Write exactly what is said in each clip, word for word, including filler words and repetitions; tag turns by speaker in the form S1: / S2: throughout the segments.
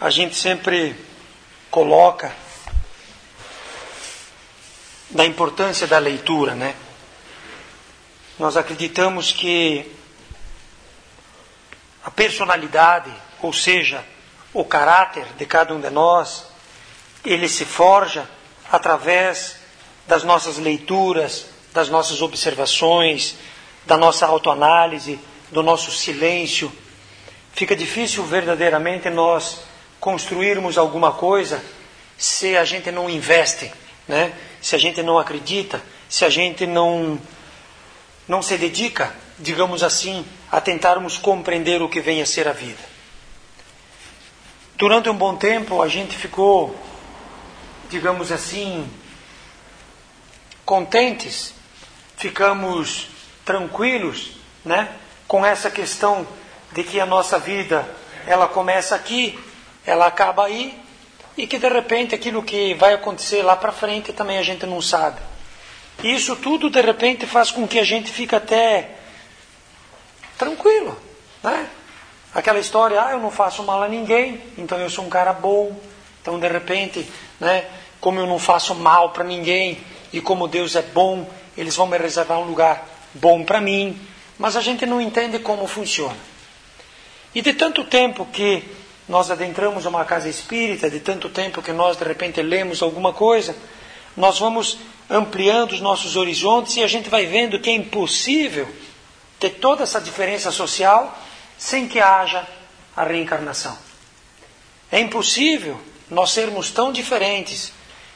S1: a gente sempre coloca da importância da leitura, né? Nós acreditamos que a personalidade, ou seja, o caráter de cada um de nós, ele se forja através das nossas leituras, das nossas observações, da nossa autoanálise, do nosso silêncio. Fica difícil verdadeiramente nós construirmos alguma coisa se a gente não investe, né? Se a gente não acredita, se a gente não, não se dedica, digamos assim, a tentarmos compreender o que vem a ser a vida. Durante um bom tempo a gente ficou, digamos assim, contentes, ficamos tranquilos, né, com essa questão de que a nossa vida, ela começa aqui, ela acaba aí, e que de repente aquilo que vai acontecer lá para frente também a gente não sabe. E isso tudo de repente faz com que a gente fique até tranquilo, né? Aquela história, ah, eu não faço mal a ninguém, então eu sou um cara bom. Então de repente, né, como eu não faço mal para ninguém e como Deus é bom, eles vão me reservar um lugar bom para mim. Mas a gente não entende como funciona. E de tanto tempo que nós adentramos uma casa espírita, de tanto tempo que nós de repente lemos alguma coisa, nós vamos ampliando os nossos horizontes e a gente vai vendo que é impossível ter toda essa diferença social sem que haja a reencarnação. É impossível nós sermos tão diferentes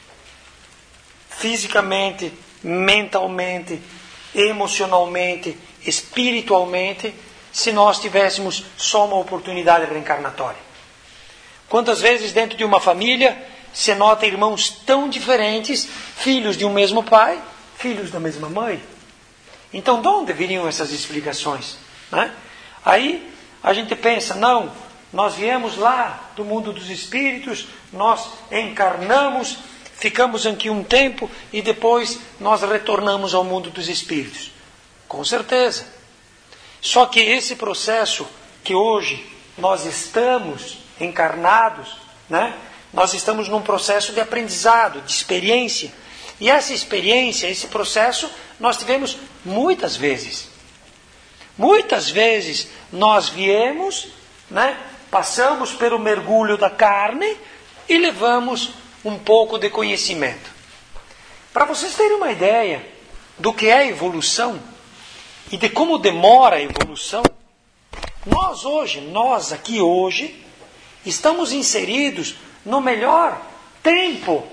S1: fisicamente, mentalmente, emocionalmente, espiritualmente, se nós tivéssemos só uma oportunidade reencarnatória. Quantas vezes dentro de uma família se nota irmãos tão diferentes, filhos de um mesmo pai, filhos da mesma mãe? Então de onde viriam essas explicações, né? Aí a gente pensa, não, nós viemos lá do mundo dos espíritos, nós encarnamos, ficamos aqui um tempo e depois nós retornamos ao mundo dos espíritos. Com certeza. Só que esse processo que hoje nós estamos encarnados, né? Nós estamos num processo de aprendizado, de experiência. E essa experiência, esse processo, nós tivemos muitas vezes. Muitas vezes nós viemos, né? Passamos pelo mergulho da carne e levamos um pouco de conhecimento. Para vocês terem uma ideia do que é evolução e de como demora a evolução, nós hoje, nós aqui hoje, estamos inseridos no melhor tempo,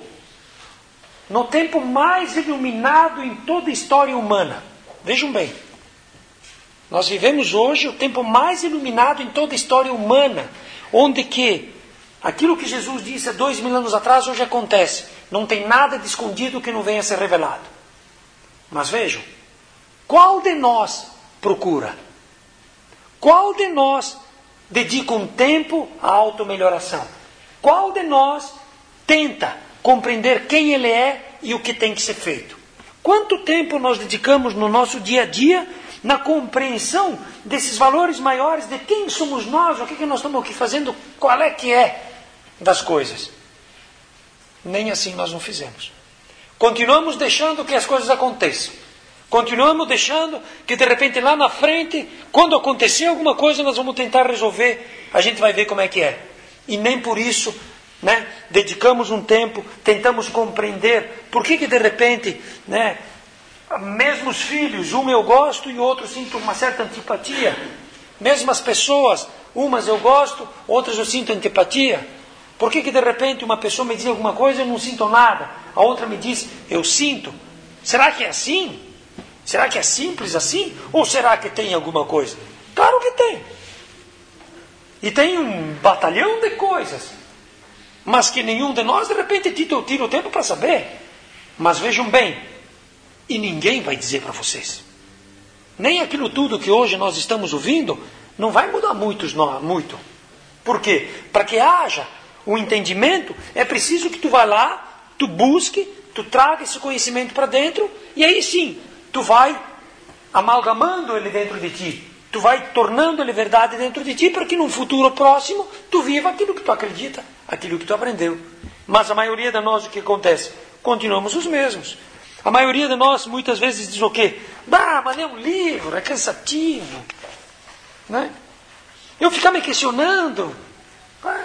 S1: no tempo mais iluminado em toda a história humana. Vejam bem, nós vivemos hoje o tempo mais iluminado em toda a história humana, onde que aquilo que Jesus disse há dois mil anos atrás hoje acontece. Não tem nada de escondido que não venha a ser revelado. Mas vejam, qual de nós procura? Qual de nós dedica um tempo à automelhoração? Qual de nós tenta compreender quem ele é e o que tem que ser feito? Quanto tempo nós dedicamos no nosso dia a dia na compreensão desses valores maiores de quem somos nós, o que, que nós estamos aqui fazendo, qual é que é das coisas? Nem assim nós não fizemos. Continuamos deixando que as coisas aconteçam. Continuamos deixando que de repente lá na frente, quando acontecer alguma coisa, nós vamos tentar resolver, a gente vai ver como é que é. E nem por isso, né, dedicamos um tempo, tentamos compreender por que que de repente, né, mesmos filhos, um eu gosto e o outro sinto uma certa antipatia. Mesmas pessoas, umas eu gosto, outras eu sinto antipatia. Por que que de repente uma pessoa me diz alguma coisa e eu não sinto nada? A outra me diz, eu sinto. Será que é assim? Será que é simples assim? Ou será que tem alguma coisa? Claro que tem. E tem um batalhão de coisas. Mas que nenhum de nós de repente tira, tira o tempo para saber. Mas vejam bem, e ninguém vai dizer para vocês. Nem aquilo tudo que hoje nós estamos ouvindo não vai mudar muitos, não, muito. Por quê? Para que haja um entendimento, é preciso que tu vá lá, tu busque, tu traga esse conhecimento para dentro, e aí sim, tu vai amalgamando ele dentro de ti. tu vai tornando ele verdade dentro de ti, para que num futuro próximo tu viva aquilo que tu acredita, aquilo que tu aprendeu. Mas a maioria de nós, o que acontece? Continuamos os mesmos. A maioria de nós muitas vezes diz o quê? Bah, mas é um livro, é cansativo. Né? Eu ficar me questionando. Ah.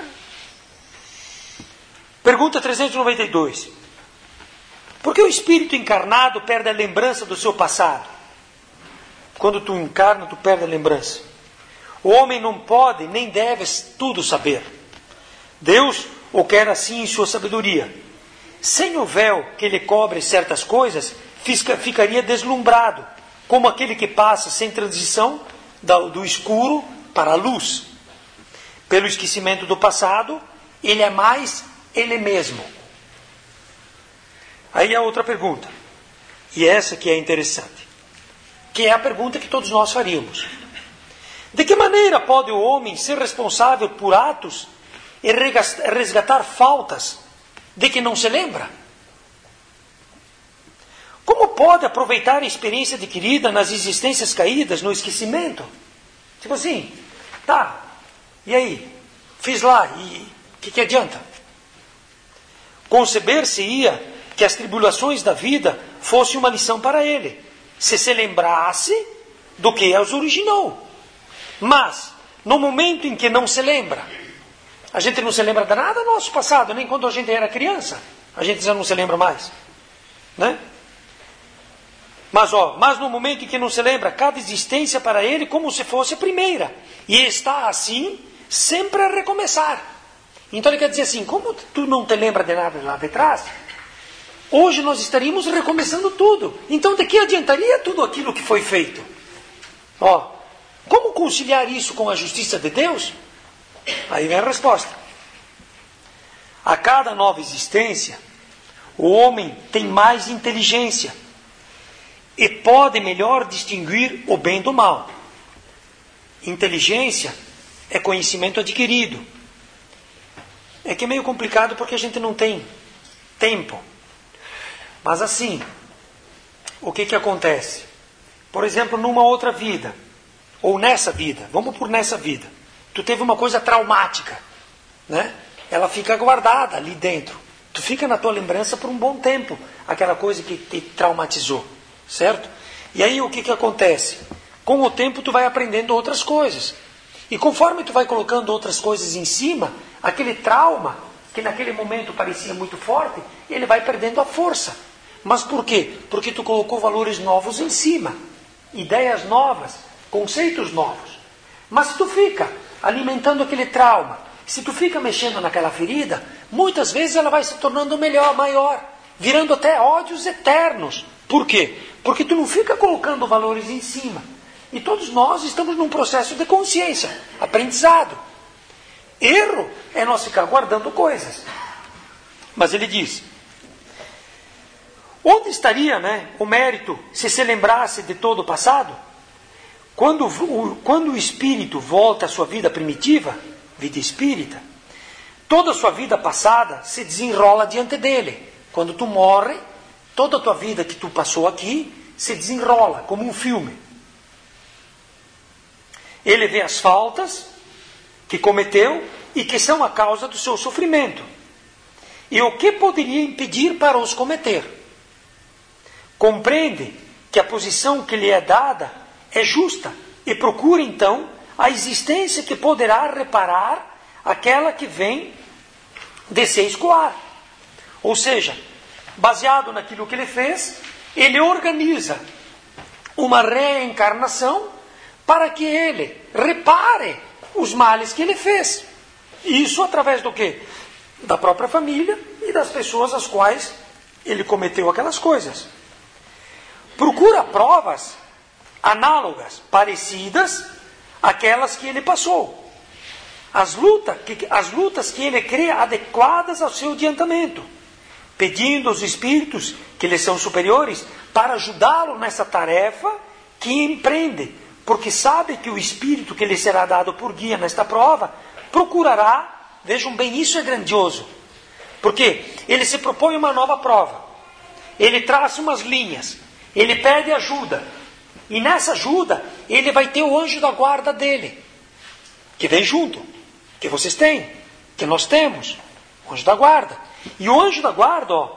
S1: Pergunta trezentos e noventa e dois. Por que o espírito encarnado perde a lembrança do seu passado? Quando tu encarna, tu perde a lembrança. O homem não pode nem deve tudo saber. Deus o quer assim em sua sabedoria. Sem o véu que lhe cobre certas coisas, ficaria deslumbrado, como aquele que passa sem transição do escuro para a luz. Pelo esquecimento do passado, ele é mais ele mesmo. Aí a outra pergunta, e essa que é interessante, que é a pergunta que todos nós faríamos. De que maneira pode o homem ser responsável por atos e resgatar faltas de que não se lembra? Como pode aproveitar a experiência adquirida nas existências caídas, no esquecimento? Tipo assim, tá, e aí? Fiz lá, e o que, que adianta? Conceber-se-ia que as tribulações da vida fossem uma lição para ele, se se lembrasse do que as originou. Mas, no momento em que não se lembra, a gente não se lembra de nada do nosso passado, nem quando a gente era criança, a gente já não se lembra mais. Né? Mas, ó, mas no momento em que não se lembra, cada existência para ele como se fosse a primeira. E está assim, sempre a recomeçar. Então ele quer dizer assim, como tu não te lembra de nada lá de trás, hoje nós estaríamos recomeçando tudo. Então de que adiantaria tudo aquilo que foi feito? Ó, como conciliar isso com a justiça de Deus? Aí vem a resposta. A cada nova existência, o homem tem mais inteligência e pode melhor distinguir o bem do mal. Inteligência é conhecimento adquirido. É que é meio complicado porque a gente não tem tempo. Mas assim, o que que acontece? Por exemplo, numa outra vida, ou nessa vida, vamos por nessa vida, tu teve uma coisa traumática, né? Ela fica guardada ali dentro. Tu fica na tua lembrança por um bom tempo, aquela coisa que te traumatizou, certo? E aí o que que acontece? Com o tempo tu vai aprendendo outras coisas. E conforme tu vai colocando outras coisas em cima, aquele trauma, que naquele momento parecia muito forte, ele vai perdendo a força. Mas por quê? Porque tu colocou valores novos em cima, ideias novas, conceitos novos. Mas se tu fica alimentando aquele trauma, se tu fica mexendo naquela ferida, muitas vezes ela vai se tornando melhor, maior, virando até ódios eternos. Por quê? Porque tu não fica colocando valores em cima. E todos nós estamos num processo de consciência, aprendizado. Erro é nós ficar guardando coisas. Mas ele diz, onde estaria, né, o mérito se se lembrasse de todo o passado? Quando o, quando o espírito volta à sua vida primitiva, vida espírita, toda a sua vida passada se desenrola diante dele. Quando tu morre, toda a tua vida que tu passou aqui se desenrola como um filme. Ele vê as faltas que cometeu e que são a causa do seu sofrimento. E o que poderia impedir para os cometer? Compreende que a posição que lhe é dada é justa e procura então a existência que poderá reparar aquela que vem de se escoar. Ou seja, baseado naquilo que ele fez, ele organiza uma reencarnação para que ele repare os males que ele fez. Isso através do quê? Da própria família e das pessoas às quais ele cometeu aquelas coisas. Procura provas análogas, parecidas àquelas que ele passou. As lutas que, as lutas que ele crê adequadas ao seu adiantamento, pedindo aos espíritos que lhe são superiores para ajudá-lo nessa tarefa que empreende, porque sabe que o espírito que lhe será dado por guia nesta prova procurará, vejam bem, isso é grandioso, porque ele se propõe uma nova prova, ele traça umas linhas, ele pede ajuda, e nessa ajuda ele vai ter o anjo da guarda dele, que vem junto, que vocês têm, que nós temos, o anjo da guarda. E o anjo da guarda, ó,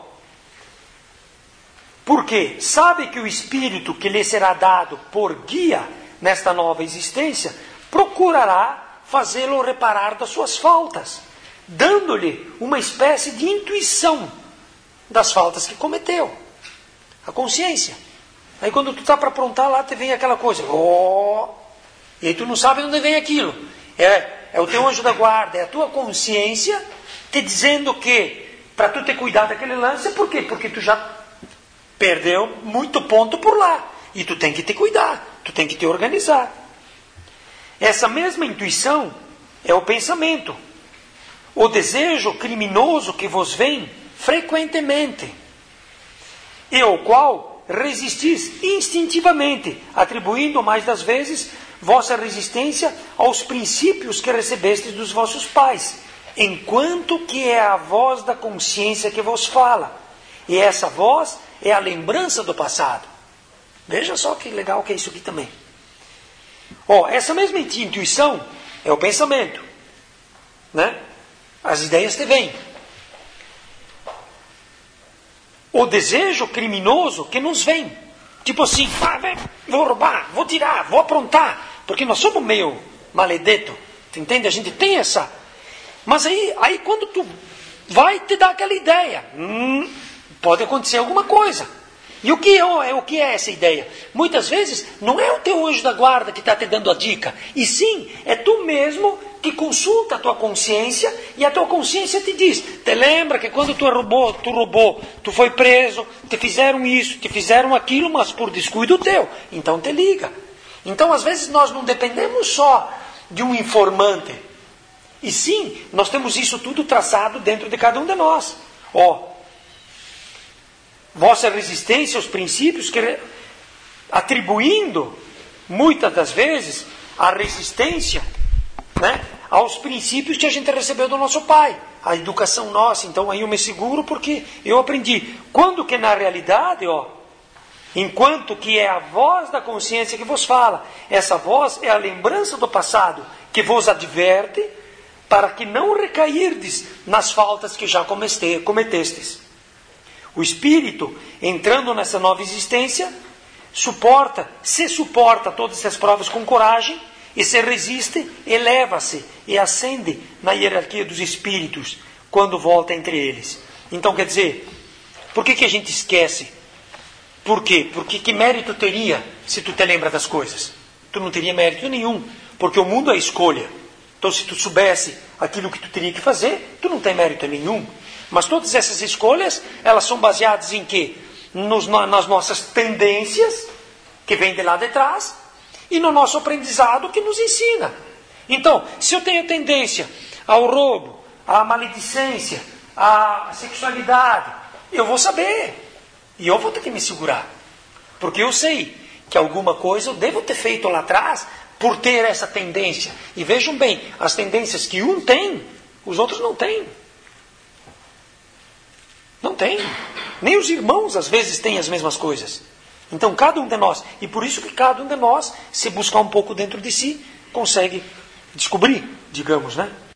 S1: porque sabe que o Espírito que lhe será dado por guia nesta nova existência, procurará fazê-lo reparar das suas faltas, dando-lhe uma espécie de intuição das faltas que cometeu. A consciência. Aí quando tu está para aprontar lá, te vem aquela coisa. Oh, e aí tu não sabe de onde vem aquilo. É, é o teu anjo da guarda, é a tua consciência te dizendo que para tu ter cuidado daquele lance, por quê? Porque tu já perdeu muito ponto por lá. E tu tem que te cuidar, tu tem que te organizar. Essa mesma intuição é o pensamento. O desejo criminoso que vos vem frequentemente, e ao qual resistis instintivamente, atribuindo mais das vezes vossa resistência aos princípios que recebestes dos vossos pais, enquanto que é a voz da consciência que vos fala. E essa voz é a lembrança do passado. Veja só que legal que é isso aqui também. Ó, essa mesma intuição é o pensamento, né? As ideias te vêm. O desejo criminoso que nos vem. Tipo assim, ah, vem, vou roubar, vou tirar, vou aprontar. Porque nós somos meio maledeto. Tu entende? A gente tem essa. Mas aí, aí quando tu vai te dar aquela ideia, hum, pode acontecer alguma coisa. E o que, é, o que é essa ideia? Muitas vezes não é o teu anjo da guarda que está te dando a dica. E sim, é tu mesmo que consulta a tua consciência e a tua consciência te diz. Te lembra que quando tu roubou, tu roubou, tu foi preso, te fizeram isso, te fizeram aquilo, mas por descuido teu. Então te liga. Então às vezes nós não dependemos só de um informante. E sim, nós temos isso tudo traçado dentro de cada um de nós. Ó. Vossa resistência aos princípios, que, atribuindo, muitas das vezes, a resistência, né, aos princípios que a gente recebeu do nosso pai, a educação nossa. Então aí eu me seguro porque eu aprendi. Quando que na realidade, ó, enquanto que é a voz da consciência que vos fala, essa voz é a lembrança do passado que vos adverte para que não recairdes nas faltas que já cometestes. O espírito, entrando nessa nova existência, suporta, se suporta todas essas provas com coragem, e se resiste, eleva-se e ascende na hierarquia dos espíritos, quando volta entre eles. Então, quer dizer, por que, que a gente esquece? Por quê? Porque que mérito teria se tu te lembra das coisas? Tu não teria mérito nenhum, porque o mundo é escolha. Então, se tu soubesse aquilo que tu teria que fazer, tu não tem mérito nenhum. Mas todas essas escolhas, elas são baseadas em quê? Nos, nas nossas tendências, que vêm de lá de trás, e no nosso aprendizado que nos ensina. Então, se eu tenho tendência ao roubo, à maledicência, à sexualidade, eu vou saber. E eu vou ter que me segurar. Porque eu sei que alguma coisa eu devo ter feito lá atrás por ter essa tendência. E vejam bem, as tendências que um tem, os outros não têm. Não tem. Nem os irmãos às vezes têm as mesmas coisas. Então cada um de nós, e por isso que cada um de nós, se buscar um pouco dentro de si, consegue descobrir, digamos, né?